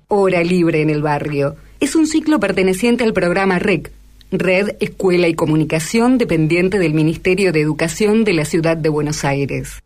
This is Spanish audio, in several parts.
Hora Libre en el Barrio. Es un ciclo perteneciente al programa REC, Red Escuela y Comunicación, dependiente del Ministerio de Educación de la Ciudad de Buenos Aires.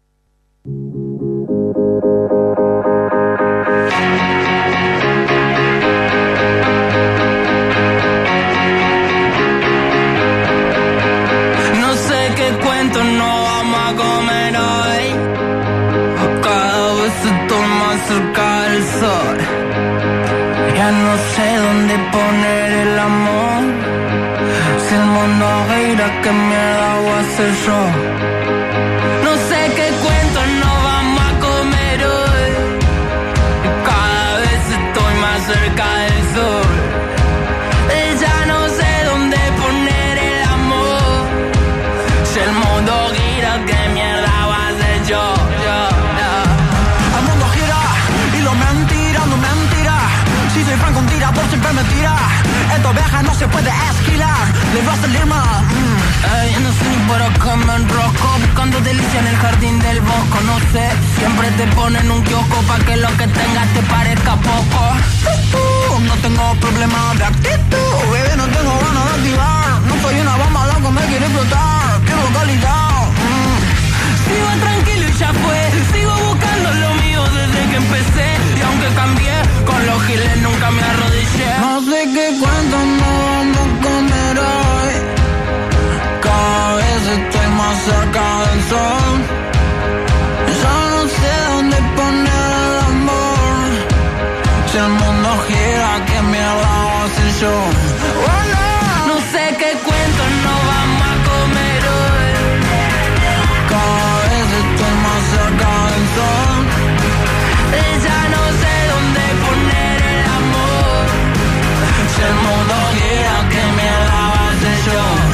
No sé qué cuento no vamos a comer hoy. Cada vez estoy más cerca del sol. Ya no sé dónde poner el amor. Si el mundo gira, ¿qué mierda voy a hacer yo? No sé qué cuento no vamos a comer hoy. Cada vez estoy más cerca del sol. Ya no sé dónde poner el amor. Si el mundo gira, ¿qué mierda voy a hacer yo? El mundo gira y lo mentira, no mentira. Si soy franco, un tirador siempre me tira. Esto viaja, no se puede esquilar. Le va a salir mal. Ay, no sé ni por acá me enrosco. Buscando delicia en el jardín del bosco. No sé, siempre te ponen un kiosco pa' que lo que tengas te parezca poco. No tengo problema de actitud, bebé, no tengo ganas de activar. No soy una bomba, loco, me quiere explotar. Quiero calidad. Sigo tranquilo y ya fue. Sigo buscando lo mío desde que empecé. Y aunque cambié, con los giles nunca me arrodillé. No sé qué cuento no vamos a comer hoy. Cada vez estoy más cerca del sol. Ya no sé dónde poner el amor. Si el mundo gira, ¿qué mierda voy a hacer yo? Oh, no. No sé qué cuento no vamos a comer hoy. Cada vez estoy más cerca del sol. Ya no sé dónde poner el amor. Si el mundo gira, ¿qué mierda va a hacer yo?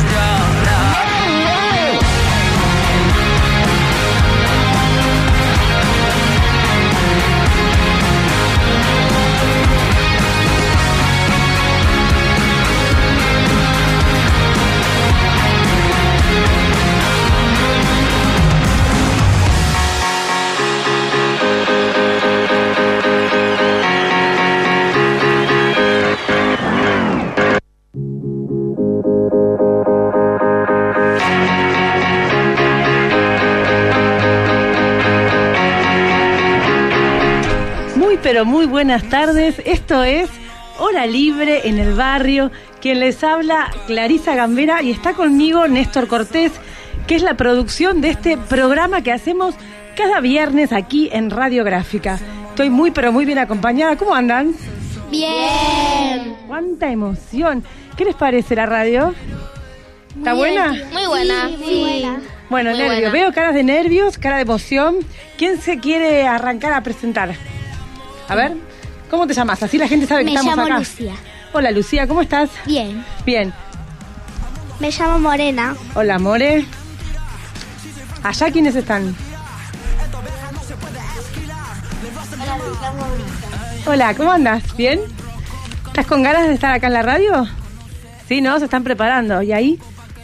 Pero muy buenas tardes. Esto es Hora Libre en el Barrio. Quien les habla, Clarisa Gambera, y está conmigo Néstor Cortés, que es la producción de este programa que hacemos cada viernes aquí en Radiográfica. Estoy muy pero muy bien acompañada. ¿Cómo andan? Bien. ¡Cuánta emoción! ¿Qué les parece la radio? ¿Está buena? Muy buena. Sí, muy buena. Bueno, Muy nervios. buena. Veo caras de nervios, cara de emoción. ¿Quién se quiere arrancar a presentar? A ver, ¿cómo te llamas? Así la gente sabe que estamos acá. Me llamo Lucía. Hola, Lucía, ¿cómo estás? Bien. Bien. Me llamo Morena. Hola, More. ¿Allá quiénes están? Hola, ¿cómo andas? ¿Bien? ¿Estás con ganas de estar acá en la radio? Sí, ¿no? Se están preparando. ¿Y ahí?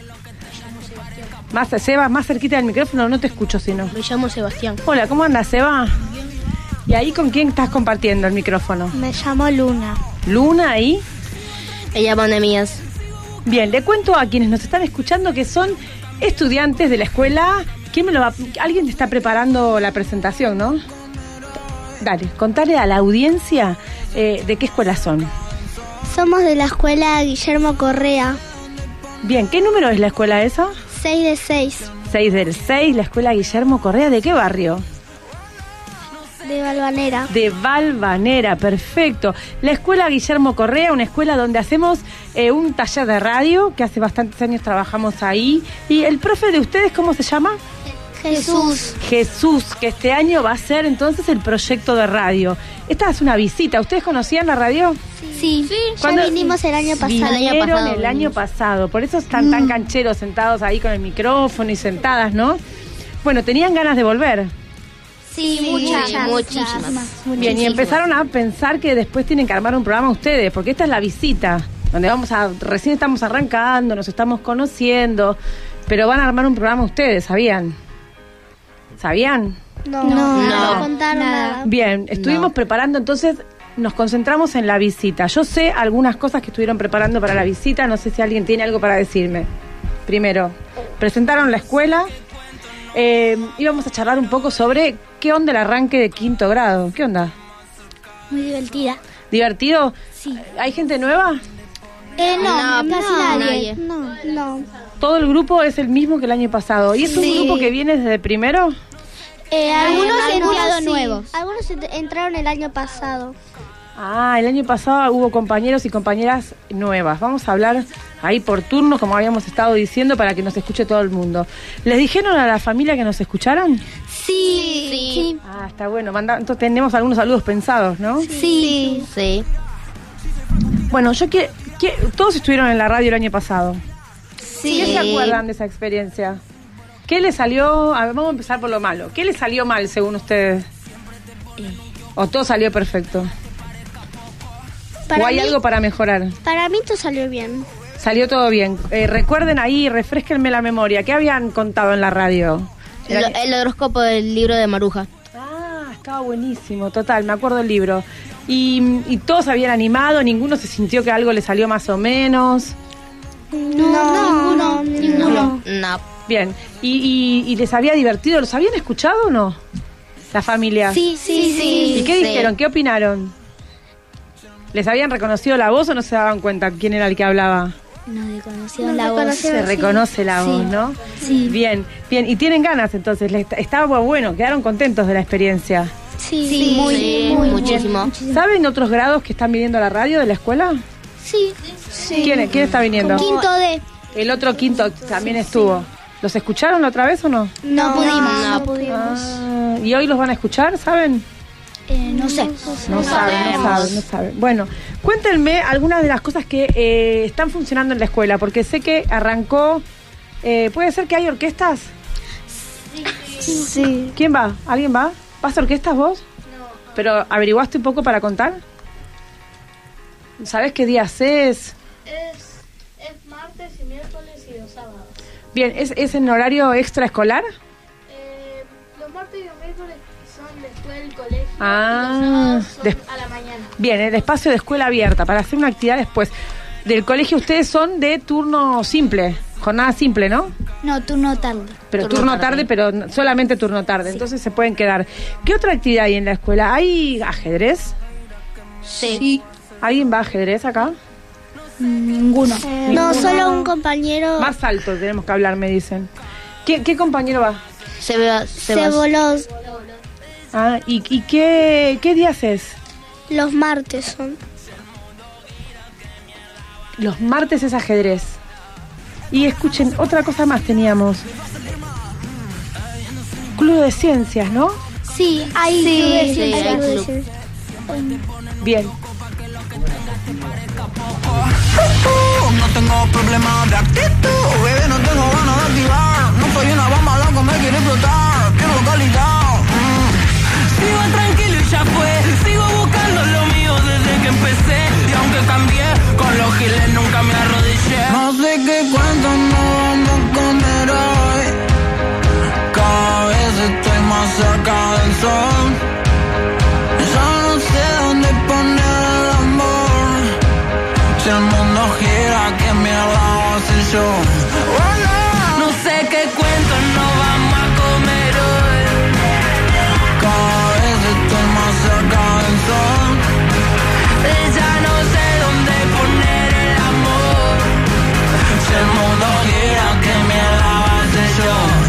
Seba, más cerquita del micrófono, no te escucho si no. Me llamo Sebastián. Hola, ¿cómo andas, Seba? ¿Y ahí con quién estás compartiendo el micrófono? Me llamo Luna. ¿Luna ahí? Me llamo Nemías. Bien, le cuento a quienes nos están escuchando que son estudiantes de la escuela. Alguien te está preparando la presentación, ¿no? Dale, contale a la audiencia de qué escuela son. Somos de la escuela Guillermo Correa. Bien, ¿qué número es la escuela esa? 6 de 6. 6 del 6, la escuela Guillermo Correa. ¿De qué barrio? De Valvanera. De Valvanera, perfecto. La escuela Guillermo Correa, una escuela donde hacemos un taller de radio, que hace bastantes años trabajamos ahí. ¿Y el profe de ustedes cómo se llama? Jesús. Jesús, que este año va a ser entonces el proyecto de radio. Esta es una visita. ¿Ustedes conocían la radio? Sí. Ya vinimos el año pasado. Vinieron el año pasado. Por eso están tan cancheros sentados ahí con el micrófono y sentadas, ¿no? Bueno, ¿tenían ganas de volver? Sí, muchísimas. Bien, y empezaron a pensar que después tienen que armar un programa ustedes, porque esta es la visita, donde recién estamos arrancando, nos estamos conociendo, pero van a armar un programa ustedes, ¿sabían? ¿Sabían? No contaron nada. Bien, estuvimos preparando entonces nos concentramos en la visita. Yo sé algunas cosas que estuvieron preparando para la visita, no sé si alguien tiene algo para decirme. Primero, presentaron la escuela, íbamos a charlar un poco sobre qué onda el arranque de 5º grado. ¿Qué onda? Muy divertida. ¿Divertido? Sí. ¿Hay gente nueva? No, casi nadie. No. Todo el grupo es el mismo que el año pasado. ¿Y es un grupo que viene desde primero? Algunos entrados sí. nuevos. Algunos entraron el año pasado. Ah, el año pasado hubo compañeros y compañeras nuevas. Vamos a hablar ahí por turno, como habíamos estado diciendo, para que nos escuche todo el mundo. ¿Les dijeron a la familia que nos escucharan? Sí. Ah, está bueno. Entonces tenemos algunos saludos pensados, ¿no? Sí. Bueno, todos estuvieron en la radio el año pasado. Sí. ¿Qué se acuerdan de esa experiencia? ¿Qué les salió? A ver, vamos a empezar por lo malo. ¿Qué les salió mal, según ustedes? ¿O todo salió perfecto? ¿O hay algo para mejorar? Para mí todo salió bien. Salió todo bien. Recuerden ahí, refresquenme la memoria. ¿Qué habían contado en la radio? El horóscopo del libro de Maruja. Ah, estaba buenísimo, total, me acuerdo del libro. Y todos habían ninguno se sintió que algo le salió más o menos. Ninguno. No. Bien, ¿y les había divertido? ¿Los habían escuchado o no? La familia. Sí. ¿Y qué dijeron? ¿Qué opinaron? ¿Les habían reconocido la voz o no se daban cuenta quién era el que hablaba? No reconocieron la voz. Se reconoce la voz, ¿no? Sí. Bien. ¿Y tienen ganas entonces? Estaba bueno, quedaron contentos de la experiencia. Sí, muchísimo. ¿Saben otros grados que están viniendo a la radio de la escuela? Sí. ¿Quién está viniendo? Quinto D. El otro quinto también estuvo. ¿Los escucharon la otra vez o no? No pudimos. Ah, ¿y hoy los van a escuchar, saben? No sé. No saben. Bueno, cuéntenme algunas de las cosas que están funcionando en la escuela, porque sé que arrancó... ¿puede ser que hay orquestas? Sí. ¿Quién va? ¿Alguien va? ¿Vas a orquestas vos? No. ¿Pero averiguaste un poco para contar? ¿Sabés qué días es? Es martes y miércoles y los sábados. Bien, ¿es en horario extraescolar? Los martes y los miércoles son después del colegio. Ah, y los sábados son a la mañana. Bien, el espacio de escuela abierta para hacer una actividad después. Del colegio ustedes son de turno simple, jornada simple, ¿no? No, turno tarde. Pero turno tarde, pero solamente turno tarde, entonces se pueden quedar. ¿Qué otra actividad hay en la escuela? ¿Hay ajedrez? Sí. ¿Alguien va a ajedrez acá? Ninguno. No, solo un compañero. Más alto tenemos que hablar, me dicen. ¿Qué compañero va? Se voló. Ah, ¿y qué días es? Los martes son. Los martes es ajedrez. Y escuchen, otra cosa más teníamos. Club de Ciencias, ¿no? Sí, hay club de ciencias. Bien. No tengo problema de actitud, bebé, no tengo ganas de activar. No soy una bomba loca, me quiere explotar. Quiero calidad. Sigo tranquilo y ya fue. Sigo buscando lo mío desde que empecé. Y aunque cambié, con los giles nunca me arrodillé. No sé qué cuento no vamos a comer hoy. Cada vez estoy más cerca del sol. Ya no sé dónde poner el amor. Si el mundo gira, ¿qué mierda hace yo? Oh, no. No sé qué cuento no vamos a comer hoy. Cada vez estoy más cerca del sol. Ya no sé dónde poner el amor. Si el mundo gira, ¿qué mierda hace yo?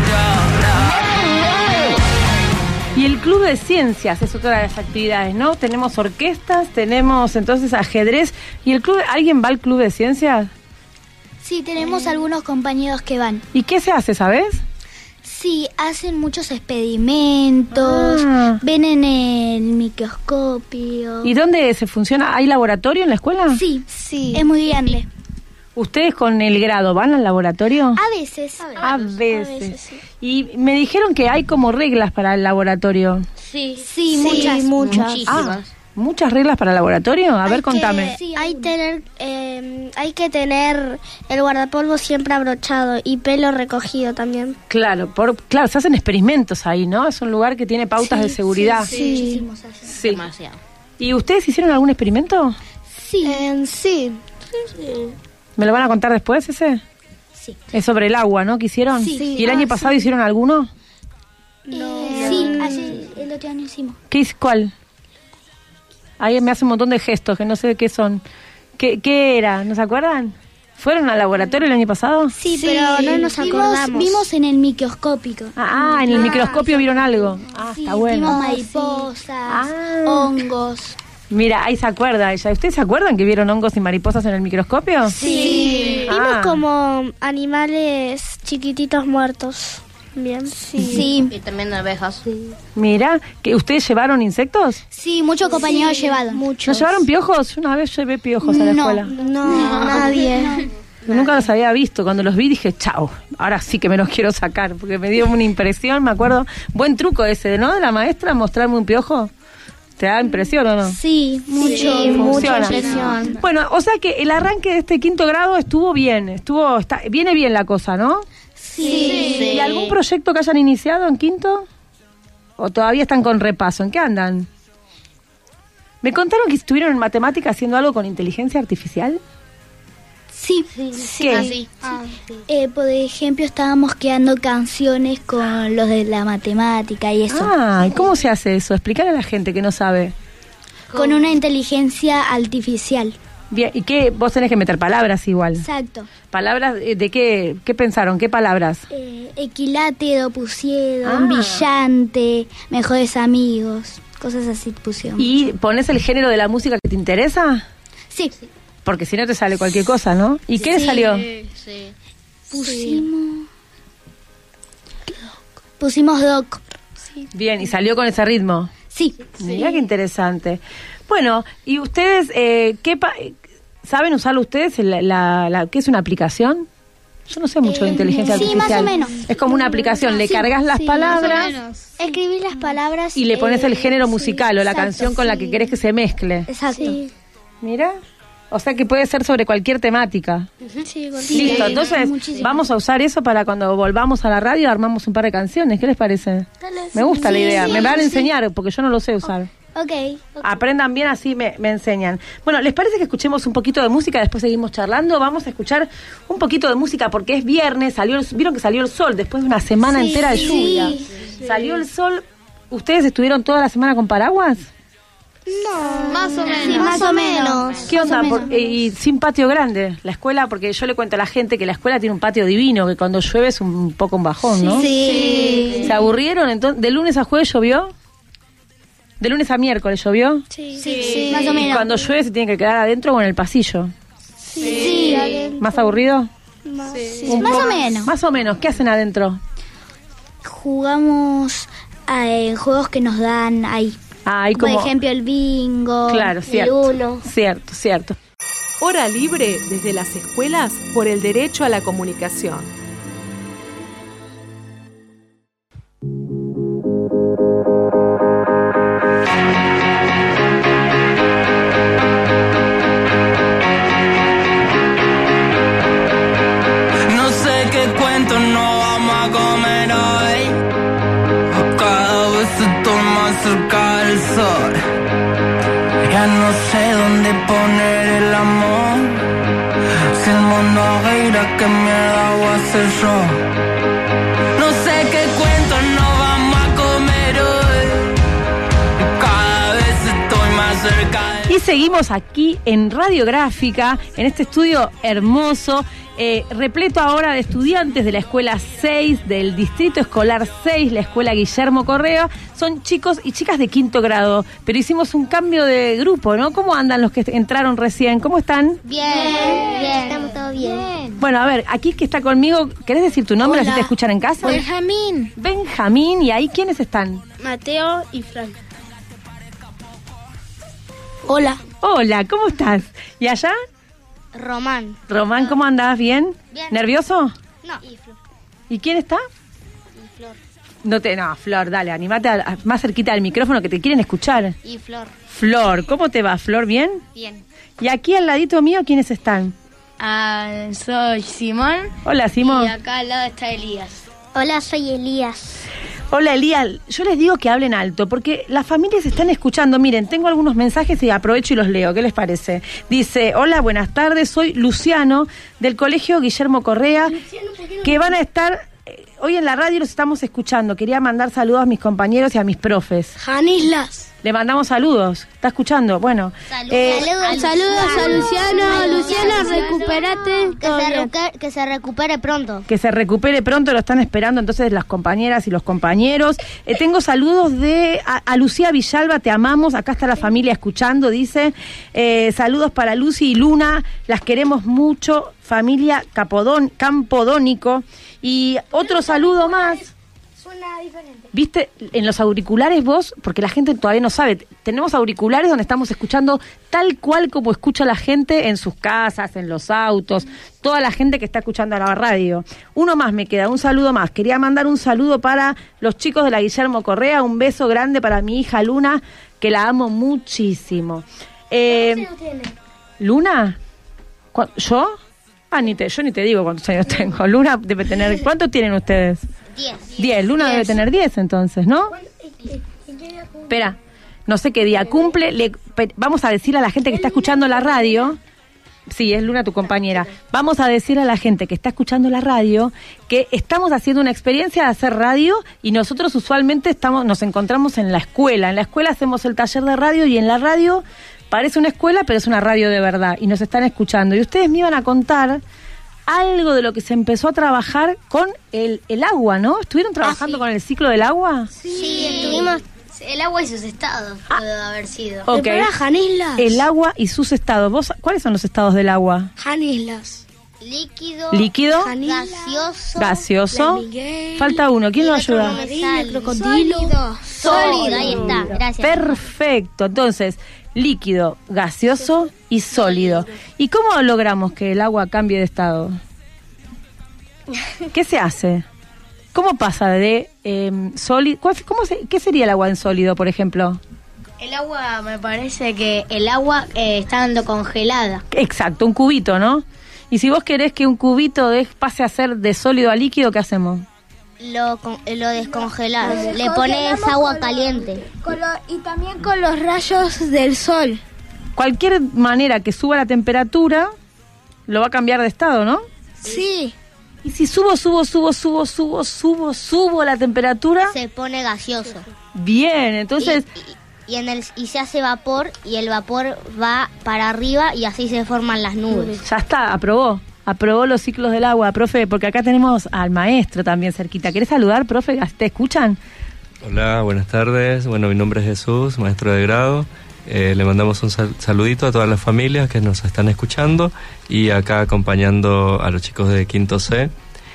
Y el club de ciencias es otra de las actividades, ¿no? Tenemos orquestas, tenemos entonces ajedrez. ¿Y el club, alguien va al club de ciencias? Sí, tenemos algunos compañeros que van. ¿Y qué se hace, sabes? Sí, hacen muchos experimentos, ven en el microscopio. ¿Y dónde se funciona? ¿Hay laboratorio en la escuela? Sí, es muy grande. ¿Ustedes con el grado van al laboratorio? A veces. A veces. Sí. Y me dijeron que hay como reglas para el laboratorio. Sí, muchas. Muchísimas. ¿Muchas reglas para el laboratorio? A ver, contame. Hay que tener el guardapolvo siempre abrochado y pelo recogido también. Claro, claro, se hacen experimentos ahí, ¿no? Es un lugar que tiene pautas de seguridad. Sí. Demasiado. ¿Y ustedes hicieron algún experimento? Sí. Sí. ¿Me lo van a contar después ese? Sí. Es sobre el agua, ¿no? ¿Que hicieron? Sí. ¿Y el año pasado hicieron alguno? Sí, el otro año hicimos. ¿Cuál? Ahí me hace un montón de gestos que no sé de qué son. ¿Qué era? ¿No se acuerdan? ¿Fueron al laboratorio el año pasado? Sí, pero no nos acordamos. Vimos en el microscópico. En el microscopio vieron algo. Sí, Está bueno. vimos mariposas, hongos. Mira, ahí se acuerda ella. ¿Ustedes se acuerdan que vieron hongos y mariposas en el microscopio? Sí. Vimos como animales chiquititos muertos. Bien. Sí. Y también abejas. Mira, ¿que ustedes llevaron insectos? Sí, muchos compañeros llevaron. ¿No llevaron piojos? Una vez llevé piojos a la escuela. No, nadie. Yo nunca los había visto. Cuando los vi dije, chao, ahora sí que me los quiero sacar, porque me dio una impresión, me acuerdo. Buen truco ese, ¿no? De la maestra, mostrarme un piojo. ¿Te da impresión o no? Sí, mucha impresión. Bueno, o sea que el arranque de este 5º grado estuvo bien, viene bien la cosa, ¿no? Sí. ¿Y algún proyecto que hayan iniciado en 5º? ¿O todavía están con repaso? ¿En qué andan? ¿Me contaron que estuvieron en matemática haciendo algo con inteligencia artificial? Sí. ¿Qué? Por ejemplo, estábamos creando canciones con los de la matemática y eso. ¿Y cómo se hace eso? Explicar a la gente que no sabe. Con una inteligencia artificial. Bien, ¿y qué? Vos tenés que meter palabras igual. Exacto. ¿Palabras de qué? ¿Qué pensaron? ¿Qué palabras? Equilátero pusieron, brillante, mejores amigos, cosas así pusieron. ¿Y pones el género de la música que te interesa? Sí. Porque si no te sale cualquier cosa, ¿no? ¿Y qué le salió? Sí. Pusimos rock. Bien, ¿y salió con ese ritmo? Sí. Mirá qué interesante. Bueno, ¿y ustedes saben usarlo ustedes? ¿Qué es una aplicación? Yo no sé mucho de inteligencia sí, artificial. más o menos. Es como una aplicación, le cargas las palabras Escribir las palabras y le pones el género musical o la exacto, canción con la que querés que se mezcle. Exacto. Mira, o sea que puede ser sobre cualquier temática. Sí, Listo, entonces vamos a usar eso para cuando volvamos a la radio armamos un par de canciones. ¿Qué les parece? Me gusta la idea. Me van a enseñar porque yo no lo sé usar. Ok. Aprendan bien, así me enseñan. Bueno, ¿les parece que escuchemos un poquito de música? Después seguimos charlando. Vamos a escuchar un poquito de música porque es viernes. Vieron que salió el sol después de una semana entera de lluvia. Salió el sol. ¿Ustedes estuvieron toda la semana con paraguas? No. Más o menos. Sí, más o menos. ¿Qué onda? Y sin patio grande. La escuela, porque yo le cuento a la gente que la escuela tiene un patio divino, que cuando llueve es un poco un bajón, ¿no? Sí. ¿Se aburrieron? Entonces, ¿de lunes a jueves llovió? ¿De lunes a miércoles llovió? Sí. Más o ¿Y menos. cuando llueve se tiene que quedar adentro o en el pasillo? Sí. ¿Más aburrido? Más o menos. Más o menos. ¿Qué hacen adentro? Jugamos a juegos que nos dan ahí. Hay Por como... ejemplo, el bingo. Claro, el cierto. uno. Cierto. Hora libre desde las escuelas por el derecho a la comunicación. No sé qué cuento no vamos a comer hoy. Cada vez estoy más cerca del sol. Ya no sé dónde poner el amor. Si el mundo gira, ¿qué mierda voy a hacer yo? No sé qué cuento no vamos a comer hoy. Cada vez estoy más cerca del... Y seguimos aquí en Radiográfica, en este estudio hermoso, repleto ahora de estudiantes de la Escuela 6, del Distrito Escolar 6, la Escuela Guillermo Correa. Son chicos y chicas de 5º grado, pero hicimos un cambio de grupo, ¿no? ¿Cómo andan los que entraron recién? ¿Cómo están? Bien. Estamos todos bien. Bueno, a ver, aquí que está conmigo, ¿querés decir tu nombre? Así te escuchan en casa. Benjamín. Benjamín, ¿y ahí quiénes están? Mateo y Fran. Hola. Hola, ¿cómo estás? ¿Y allá? Román. Román, ¿cómo andás? ¿Bien? Bien. ¿Nervioso? No. Y Flor. ¿Y quién está? Y Flor. No, Flor, dale, animate más cerquita del micrófono que te quieren escuchar. Y Flor. Flor, ¿cómo te va, Flor? ¿Bien? Bien. Y aquí al ladito mío, ¿quiénes están? Soy Simón. Hola, Simón. Y acá al lado está Elías. Hola, soy Elías. Hola, Elías. Yo les digo que hablen alto, porque las familias están escuchando. Miren, tengo algunos mensajes y aprovecho y los leo. ¿Qué les parece? Dice, hola, buenas tardes, soy Luciano, del Colegio Guillermo Correa, que van a estar... hoy en la radio los estamos escuchando. Quería mandar saludos a mis compañeros y a mis profes. Janislas. Le mandamos saludos. ¿Está escuchando? Bueno. Saludos a Luciano. Luciano, recupérate. Que se recupere pronto. Que se recupere pronto, lo están esperando entonces las compañeras y los compañeros. Tengo saludos a Lucía Villalba, te amamos. Acá está la familia escuchando, dice. Saludos para Lucy y Luna, las queremos mucho. Familia Campodónico. Y otro saludo más. Suena diferente. ¿Viste? En los auriculares vos, porque la gente todavía no sabe, tenemos auriculares donde estamos escuchando tal cual como escucha la gente en sus casas, en los autos, toda la gente que está escuchando la radio. Uno más me queda, un saludo más. Quería mandar un saludo para los chicos de la Guillermo Correa, un beso grande para mi hija Luna, que la amo muchísimo. ¿Cuántos años tiene? ¿Luna? ¿Yo? Yo ni te digo cuántos años tengo. Luna debe tener... ¿Cuántos tienen ustedes? 10. Luna debe tener 10 entonces, ¿no? Espera, no sé qué día cumple. Vamos a decir a la gente que está escuchando la radio... Sí, es Luna tu compañera. Vamos a decir a la gente que está escuchando la radio que estamos haciendo una experiencia de hacer radio y nosotros usualmente nos encontramos en la escuela. En la escuela hacemos el taller de radio y en la radio... Parece una escuela, pero es una radio de verdad y nos están escuchando. Y ustedes me iban a contar algo de lo que se empezó a trabajar con el agua, ¿no? ¿Estuvieron trabajando con el ciclo del agua? Sí, estuvimos... El agua y sus estados puede haber sido. Ok. Janislas. El agua y sus estados. ¿Cuáles son los estados del agua? Janislas. Líquido. Janislas. Gaseoso. Falta uno. ¿Quién lo ayuda? Crocodilo. Sólido. Ahí está. Gracias. Perfecto. Entonces, líquido, gaseoso y sólido. ¿Y cómo logramos que el agua cambie de estado? ¿Qué se hace? ¿Cómo pasa de sólido? ¿Qué sería el agua en sólido, por ejemplo? El agua, me parece que el agua está dando congelada. Exacto, un cubito, ¿no? Y si vos querés que un cubito pase a ser de sólido a líquido, ¿qué hacemos? Lo descongelás. Le pones agua caliente. Y también con los rayos del sol. Cualquier manera que suba la temperatura, lo va a cambiar de estado, ¿no? Sí. Y si subo la temperatura... Se pone gaseoso. Bien, entonces... Y se hace vapor y el vapor va para arriba y así se forman las nubes. Ya está, aprobó los ciclos del agua, profe, porque acá tenemos al maestro también cerquita. ¿Querés saludar, profe? ¿Te escuchan? Hola, buenas tardes. Bueno, mi nombre es Jesús, maestro de grado. Le mandamos un saludito a todas las familias que nos están escuchando y acá acompañando a los chicos de Quinto C,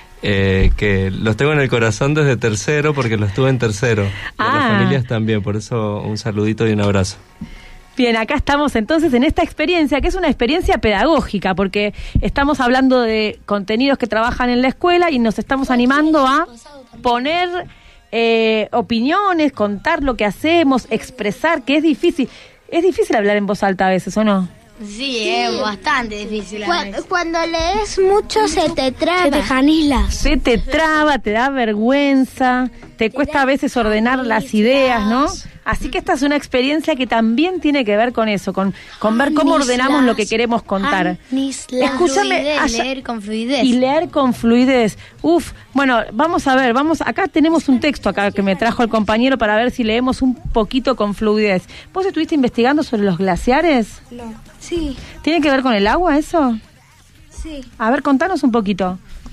que los tengo en el corazón desde tercero porque los tuve en tercero. Y a las familias también, por eso un saludito y un abrazo. Bien, acá estamos entonces en esta experiencia, que es una experiencia pedagógica, porque estamos hablando de contenidos que trabajan en la escuela y nos estamos animando a poner opiniones, contar lo que hacemos, expresar, que es difícil. Es difícil hablar en voz alta a veces, ¿o no? Sí, es bastante difícil. Cuando lees mucho se te traba. Se te traba, te da vergüenza, te cuesta a veces ordenar las ideas, ¿no? Así que esta es una experiencia que también tiene que ver con eso, con ver cómo ordenamos lo que queremos contar. Escúchame, leer con fluidez. Y leer con fluidez. Bueno, vamos a ver, acá tenemos un texto acá que me trajo el compañero para ver si leemos un poquito con fluidez. ¿Vos estuviste investigando sobre los glaciares? No. Sí. ¿Tiene que ver con el agua eso? Sí. A ver, contanos un poquito.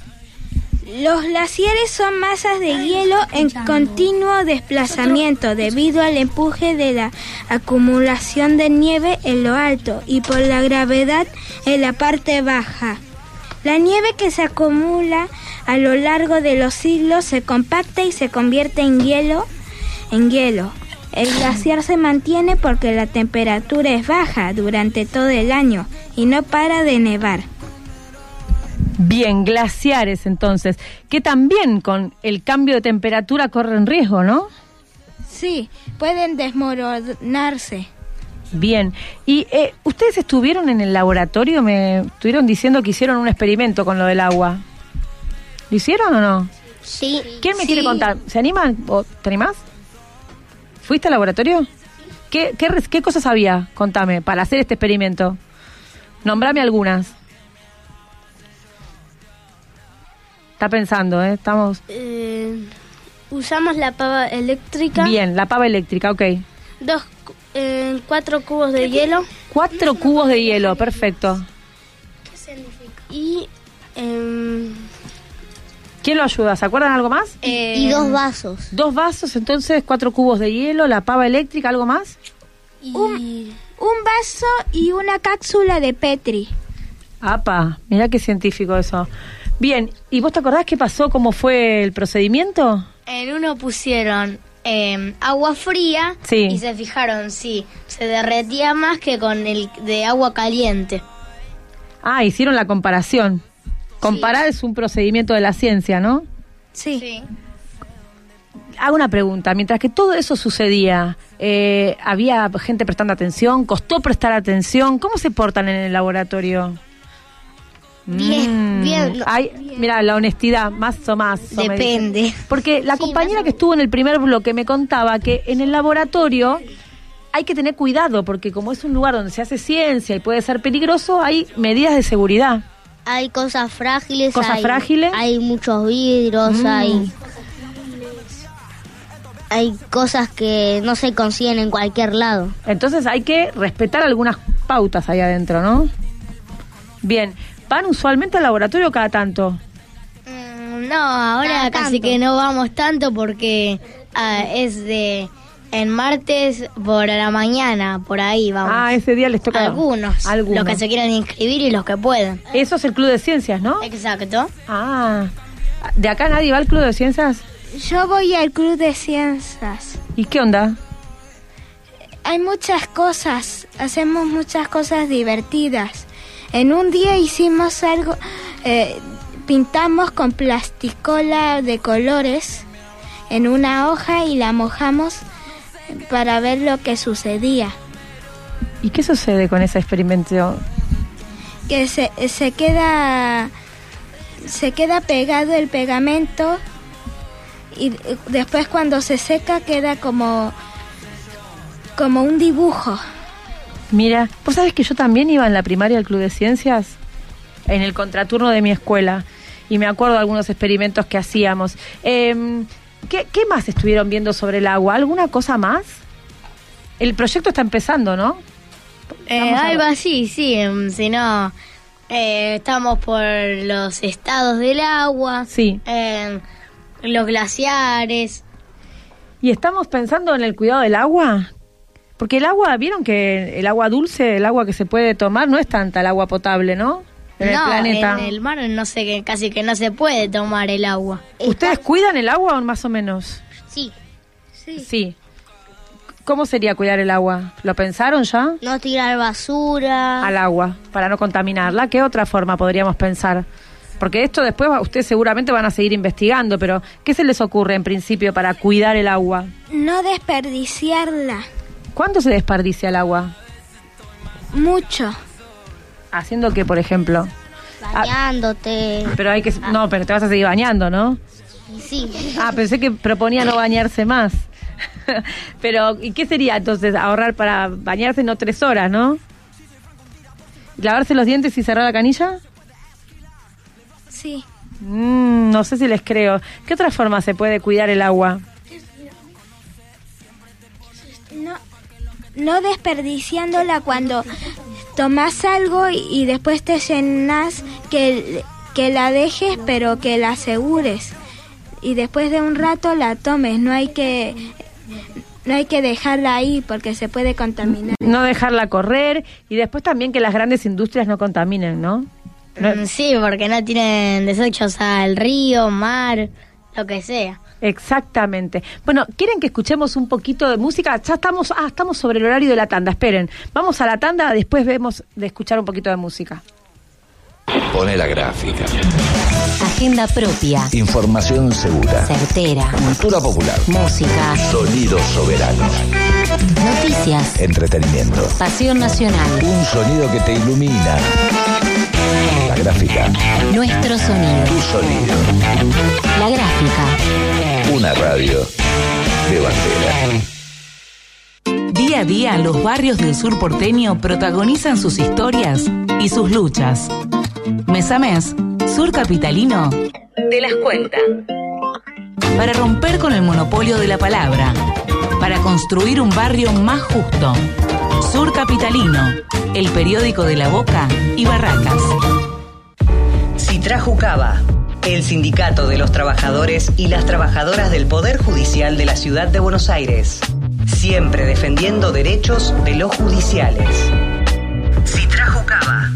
Los glaciares son masas de hielo en continuo desplazamiento debido al empuje de la acumulación de nieve en lo alto y por la gravedad en la parte baja. La nieve que se acumula a lo largo de los siglos se compacta y se convierte en hielo. El glaciar se mantiene porque la temperatura es baja durante todo el año y no para de nevar. Bien, glaciares entonces, que también con el cambio de temperatura corren riesgo, ¿no? Sí, pueden desmoronarse. Bien, y ustedes estuvieron en el laboratorio, me estuvieron diciendo que hicieron un experimento con lo del agua. ¿Lo hicieron o no? Sí. ¿Quién me quiere contar? ¿Se animan? ¿O te animás? ¿Fuiste al laboratorio? ¿Qué cosas había? Contame, para hacer este experimento. Nombrame algunas. Está pensando, Estamos... Usamos la pava eléctrica. Bien, la pava eléctrica, ok. 4 cubos de hielo. 4 cubos de hielo, perfecto. ¿Qué significa? Y... ¿Quién lo ayuda? ¿Se acuerdan algo más? Y 2 vasos. 2 vasos, entonces 4 cubos de hielo, la pava eléctrica, ¿algo más? Un vaso y una cápsula de Petri. Apa, mirá qué científico eso. Bien, ¿y vos te acordás qué pasó? ¿Cómo fue el procedimiento? En uno pusieron agua fría Sí. y se fijaron si se derretía más que con el de agua caliente. Ah, hicieron la comparación. Comparar es un procedimiento de la ciencia, ¿no? Sí. Hago una pregunta. Mientras que todo eso sucedía, ¿había gente prestando atención? ¿Costó prestar atención? ¿Cómo se portan en el laboratorio? Bien. Mira, la honestidad, más o más. Depende. Porque la compañera que estuvo en el primer bloque me contaba que en el laboratorio hay que tener cuidado, porque como es un lugar donde se hace ciencia y puede ser peligroso, hay medidas de seguridad. Hay cosas frágiles. ¿Frágiles? Hay muchos vidrios, hay cosas que no se consiguen en cualquier lado. Entonces hay que respetar algunas pautas ahí adentro, ¿no? Bien. ¿Van usualmente al laboratorio cada tanto? No, ahora casi que no vamos tanto porque es en martes por la mañana, por ahí vamos. Ah, ese día les toca algunos, los que se quieran inscribir y los que pueden. Eso es el Club de Ciencias, ¿no? Exacto. Ah, ¿de acá nadie va al Club de Ciencias? Yo voy al Club de Ciencias. ¿Y qué onda? Hay muchas cosas, hacemos muchas cosas divertidas. En un día hicimos algo, pintamos con plasticola de colores en una hoja y la mojamos para ver lo que sucedía. ¿Y qué sucede con ese experimento? Que se queda pegado el pegamento y después cuando se seca queda como un dibujo. Mira, ¿vos sabés que yo también iba en la primaria al Club de Ciencias? En el contraturno de mi escuela. Y me acuerdo de algunos experimentos que hacíamos. ¿Qué más estuvieron viendo sobre el agua? ¿Alguna cosa más? El proyecto está empezando, ¿no? Algo así, sí. Si no, estamos por los estados del agua. Sí. Los glaciares. ¿Y estamos pensando en el cuidado del agua? Porque el agua, vieron que el agua dulce, el agua que se puede tomar, no es tanta el agua potable, ¿no? En el planeta. En el mar no sé, casi que no se puede tomar el agua. ¿Ustedes cuidan el agua o más o menos? Sí. Sí. ¿Cómo sería cuidar el agua? ¿Lo pensaron ya? No tirar basura. Al agua, para no contaminarla. ¿Qué otra forma podríamos pensar? Porque esto después ustedes seguramente van a seguir investigando, pero ¿qué se les ocurre en principio para cuidar el agua? No desperdiciarla. ¿Cuándo se desperdicia el agua? Mucho. ¿Haciendo qué, por ejemplo? Bañándote. Pero hay que... No, pero te vas a seguir bañando, ¿no? Sí. Ah, pensé que proponía no bañarse más. Pero, ¿y qué sería entonces? Ahorrar para bañarse no 3 horas, ¿no? ¿Lavarse los dientes y cerrar la canilla? Sí. No sé si les creo. ¿Qué otra forma se puede cuidar el agua? No desperdiciándola cuando tomas algo y después te llenas, que la dejes pero que la asegures y después de un rato la tomes. No hay que dejarla ahí porque se puede contaminar. No dejarla correr y después también que las grandes industrias no contaminen, ¿no? Sí, porque no tienen desechos al río, mar, lo que sea. Exactamente. Bueno, ¿quieren que escuchemos un poquito de música? Ya estamos sobre el horario de la tanda. Esperen, vamos a la tanda, después vemos de escuchar un poquito de música. Pone la gráfica. Agenda propia. Información segura. Certera. Cultura popular. Música. Sonido soberano. Noticias. Entretenimiento. Pasión nacional. Un sonido que te ilumina. La gráfica. Nuestro sonido. Tu sonido. La gráfica. Una radio de bandera. Día a día, los barrios del sur porteño protagonizan sus historias y sus luchas. Mes a mes, Sur Capitalino te las cuenta. Para romper con el monopolio de la palabra, para construir un barrio más justo. Sur Capitalino, el periódico de La Boca y Barracas. Citrajucaba, el sindicato de los trabajadores y las trabajadoras del Poder Judicial de la Ciudad de Buenos Aires. Siempre defendiendo derechos de los judiciales. Citrajucaba.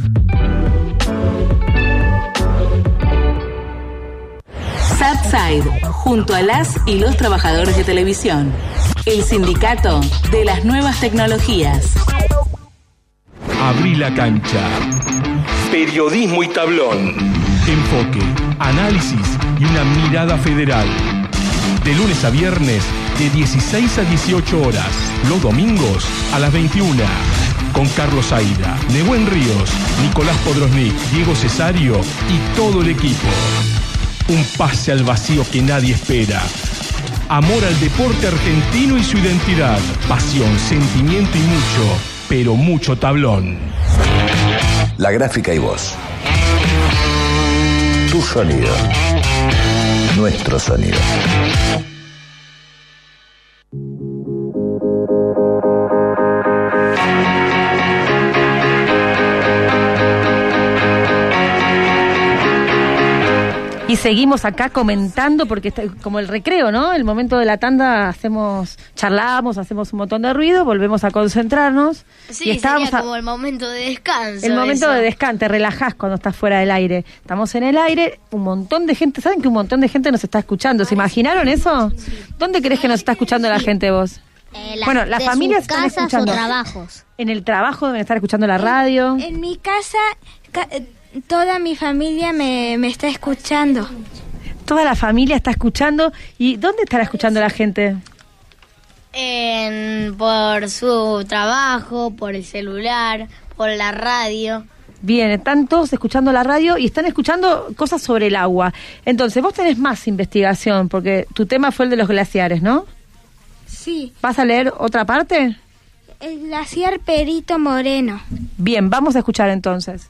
Subside, junto a las y los trabajadores de televisión. El sindicato de las nuevas tecnologías. Abrí la cancha. Periodismo y tablón. Enfoque, análisis y una mirada federal. De lunes a viernes, de 16 a 18 horas. Los domingos, a las 21. Con Carlos Aida, Nehuen Ríos, Nicolás Podrosnik, Diego Cesario y todo el equipo. Un pase al vacío que nadie espera. Amor al deporte argentino y su identidad. Pasión, sentimiento y mucho, pero mucho tablón. La gráfica y voz. Tu sonido. Nuestro sonido. Y seguimos acá comentando porque está como el recreo, ¿no? El momento de la tanda charlamos, hacemos un montón de ruido, volvemos a concentrarnos. Sí, y sería como el momento de descanso. El momento de descanso, te relajás cuando estás fuera del aire. Estamos en el aire, un montón de gente, ¿saben que un montón de gente nos está escuchando? ¿Se imaginaron eso? ¿Dónde crees que nos está escuchando la gente vos? Bueno, las familias están escuchando. O trabajos. En el trabajo deben estar escuchando la radio. En mi casa... Toda mi familia me está escuchando. Toda la familia está escuchando. ¿Y dónde estará escuchando la gente? Por su trabajo, por el celular, por la radio. Bien, están todos escuchando la radio y están escuchando cosas sobre el agua. Entonces, vos tenés más investigación, porque tu tema fue el de los glaciares, ¿no? Sí. ¿Vas a leer otra parte? El glaciar Perito Moreno. Bien, vamos a escuchar entonces.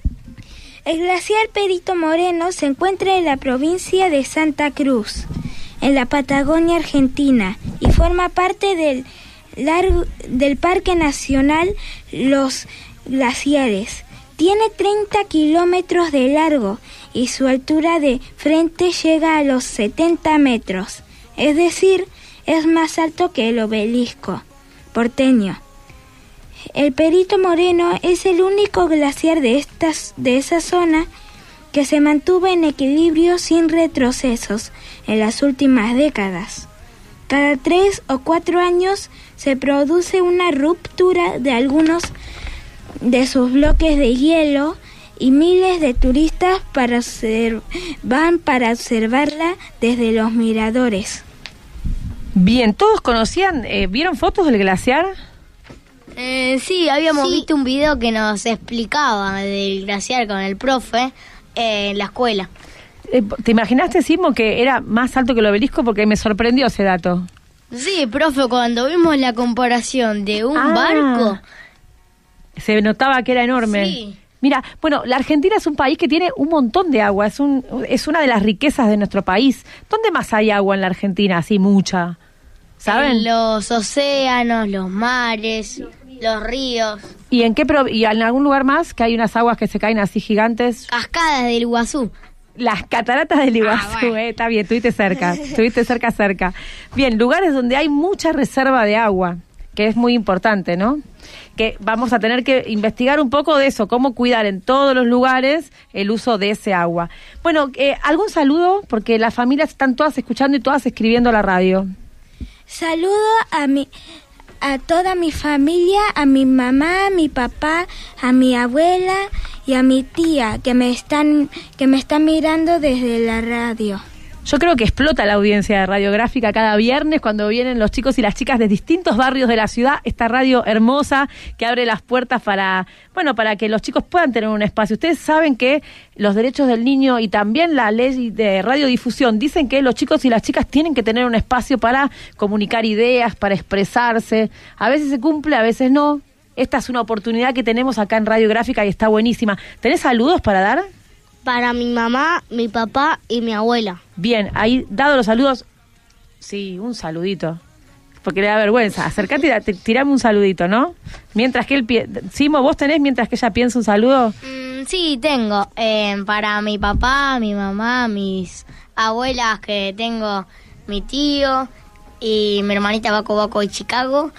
El glaciar Perito Moreno se encuentra en la provincia de Santa Cruz, en la Patagonia Argentina, y forma parte del Parque Nacional Los Glaciares. Tiene 30 kilómetros de largo y su altura de frente llega a los 70 metros, es decir, es más alto que el Obelisco porteño. El Perito Moreno es el único glaciar de esa zona que se mantuvo en equilibrio sin retrocesos en las últimas décadas. Cada 3 o 4 años se produce una ruptura de algunos de sus bloques de hielo y miles de turistas van para observarla desde los miradores. Bien, ¿todos conocían, vieron fotos del glaciar? Sí, habíamos visto un video que nos explicaba del glaciar con el profe en la escuela. ¿Te imaginaste, Simo, que era más alto que el Obelisco? Porque me sorprendió ese dato. Sí, profe, cuando vimos la comparación de un barco... Se notaba que era enorme. Sí. Mira, bueno, la Argentina es un país que tiene un montón de agua, es una de las riquezas de nuestro país. ¿Dónde más hay agua en la Argentina? Así, mucha. ¿Saben? En los océanos, los mares, los ríos. ¿Y en algún lugar más que hay unas aguas que se caen así gigantes? Cascadas del Iguazú. Las cataratas del Iguazú, bueno. Está bien, estuviste cerca. Bien, lugares donde hay mucha reserva de agua, que es muy importante, ¿no? Que vamos a tener que investigar un poco de eso, cómo cuidar en todos los lugares el uso de ese agua. Bueno, ¿algún saludo? Porque las familias están todas escuchando y todas escribiendo a la radio. Saludo a toda mi familia, a mi mamá, a mi papá, a mi abuela y a mi tía que me están mirando desde la radio. Yo creo que explota la audiencia de Radiográfica cada viernes cuando vienen los chicos y las chicas de distintos barrios de la ciudad. Esta radio hermosa que abre las puertas para que los chicos puedan tener un espacio. Ustedes saben que los derechos del niño y también la ley de radiodifusión dicen que los chicos y las chicas tienen que tener un espacio para comunicar ideas, para expresarse. A veces se cumple, a veces no. Esta es una oportunidad que tenemos acá en Radiográfica y está buenísima. ¿Tenés saludos para dar? Para mi mamá, mi papá y mi abuela. Bien, ahí, dado los saludos, sí, un saludito, porque le da vergüenza. Acercate y tirame un saludito, ¿no? Mientras que él... Simo, ¿vos tenés mientras que ella piensa un saludo? Sí, tengo. Para mi papá, mi mamá, mis abuelas, que tengo mi tío y mi hermanita Baco Baco y Chicago.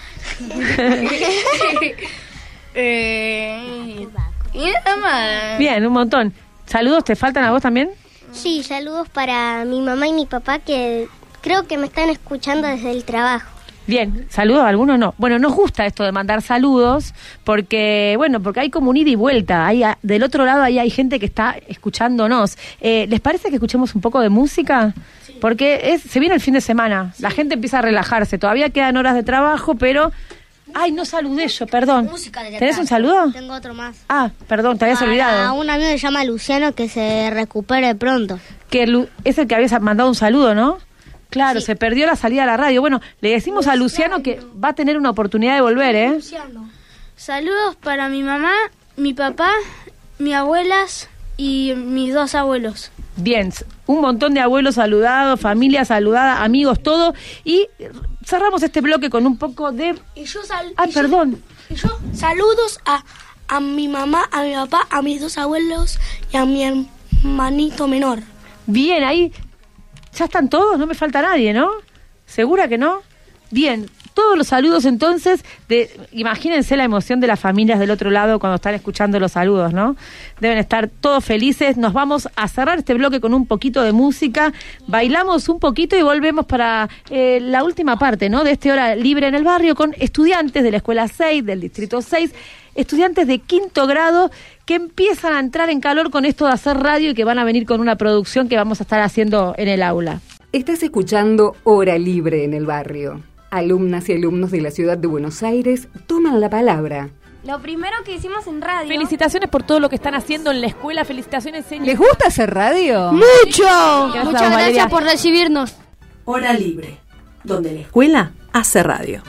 Y nada más. Bien, un montón. ¿Saludos te faltan a vos también? Sí, saludos para mi mamá y mi papá que creo que me están escuchando desde el trabajo. Bien, ¿saludos a algunos? No. Bueno, nos gusta esto de mandar saludos porque hay como un ida y vuelta. Del otro lado ahí hay gente que está escuchándonos. ¿Les parece que escuchemos un poco de música? Sí. Porque se viene el fin de semana, sí. La gente empieza a relajarse. Todavía quedan horas de trabajo, pero... Ay, no saludé yo, perdón. ¿Tenés un saludo? Tengo otro más. Ah, perdón, te habías olvidado. A un amigo que se llama Luciano que se recupere pronto. Que es el que habías mandado un saludo, ¿no? Claro, sí. Se perdió la salida a la radio. Bueno, le decimos a Luciano que va a tener una oportunidad de volver, ¿eh? Luciano. Saludos para mi mamá, mi papá, mis abuelas y mis 2 abuelos. Bien, un montón de abuelos saludados, familia saludada, amigos, todo. Y cerramos este bloque con un poco de... perdón. Saludos a mi mamá, a mi papá, a mis 2 abuelos y a mi hermanito menor. Bien, ahí ya están todos, no me falta nadie, ¿no? ¿Segura que no? Bien, todos los saludos entonces, imagínense la emoción de las familias del otro lado cuando están escuchando los saludos, ¿no? Deben estar todos felices. Nos vamos a cerrar este bloque con un poquito de música, bailamos un poquito y volvemos para la última parte, ¿no? De este Hora Libre en el Barrio con estudiantes de la Escuela 6, del Distrito 6, estudiantes de 5º grado que empiezan a entrar en calor con esto de hacer radio y que van a venir con una producción que vamos a estar haciendo en el aula. Estás escuchando Hora Libre en el Barrio. Alumnas y alumnos de la ciudad de Buenos Aires toman la palabra. Lo primero que hicimos en radio... Felicitaciones por todo lo que están haciendo en la escuela. Felicitaciones, señor. ¿Les gusta hacer radio? ¡Mucho! Muchas gracias por recibirnos. Hora Libre, donde la escuela hace radio.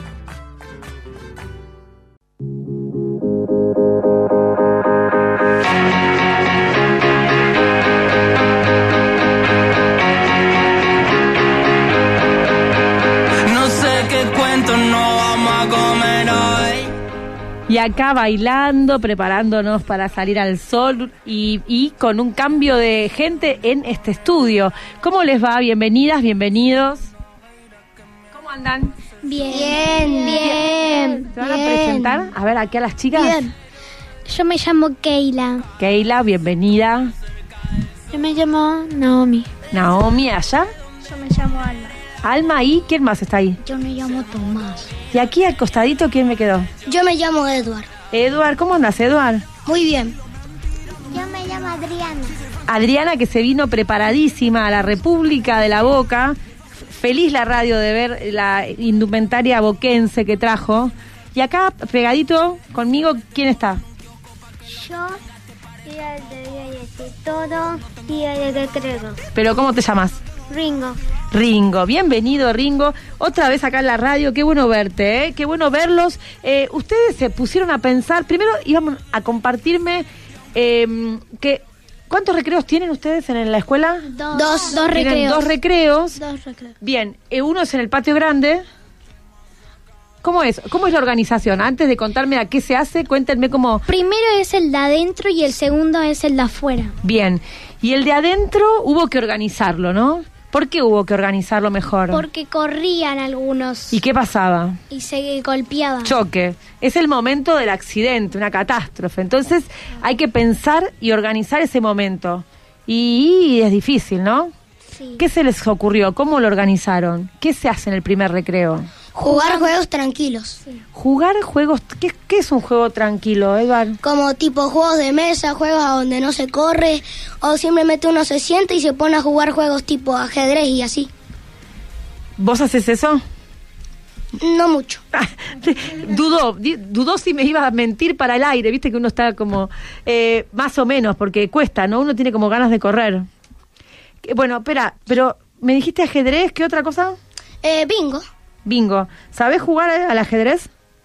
Y acá bailando, preparándonos para salir al sol y con un cambio de gente en este estudio. ¿Cómo les va? Bienvenidas, bienvenidos. ¿Cómo andan? Bien. ¿Se van a presentar? A ver, aquí a las chicas. Bien. Yo me llamo Keila. Keila, bienvenida. Yo me llamo Naomi. Naomi, ¿allá? Yo me llamo Alma. Alma, ¿y quién más está ahí? Yo me llamo Tomás. Y aquí al costadito, ¿quién me quedó? Yo me llamo Eduard. Eduard, ¿cómo andas, Eduard? Muy bien. Yo me llamo Adriana. Adriana, que se vino preparadísima a la República de la Boca. Feliz la radio de ver la indumentaria boquense que trajo. Y acá, pegadito conmigo, ¿quién está? Yo, tía de todo, tía de recreo. ¿Pero cómo te llamas? Ringo, bienvenido Ringo, otra vez acá en la radio, qué bueno verte, ¿eh? Qué bueno verlos. Ustedes se pusieron a pensar, primero íbamos a compartirme ¿cuántos recreos tienen ustedes en la escuela? Dos recreos. Tienen 2 recreos. 2 recreos. Bien, uno es en el patio grande. ¿Cómo es la organización? Antes de contarme a qué se hace, cuéntenme cómo... Primero es el de adentro y el segundo es el de afuera. Bien, y el de adentro hubo que organizarlo, ¿no? ¿Por qué hubo que organizarlo mejor? Porque corrían algunos. ¿Y qué pasaba? Y se golpeaban. Choque. Es el momento del accidente, una catástrofe. Entonces hay que pensar y organizar ese momento. Y es difícil, ¿no? Sí. ¿Qué se les ocurrió? ¿Cómo lo organizaron? ¿Qué se hace en el primer recreo? Jugar juegos tranquilos. Jugar juegos... ¿Qué es un juego tranquilo, Edward? Como tipo juegos de mesa, juegos a donde no se corre, o simplemente uno se sienta y se pone a jugar juegos tipo ajedrez y así. ¿Vos haces eso? No mucho. Dudó si me iba a mentir para el aire, viste que uno está como... más o menos, porque cuesta, ¿no? Uno tiene como ganas de correr. Bueno, espera, pero me dijiste ajedrez, ¿qué otra cosa? Bingo. Bingo. ¿Sabés jugar al ajedrez?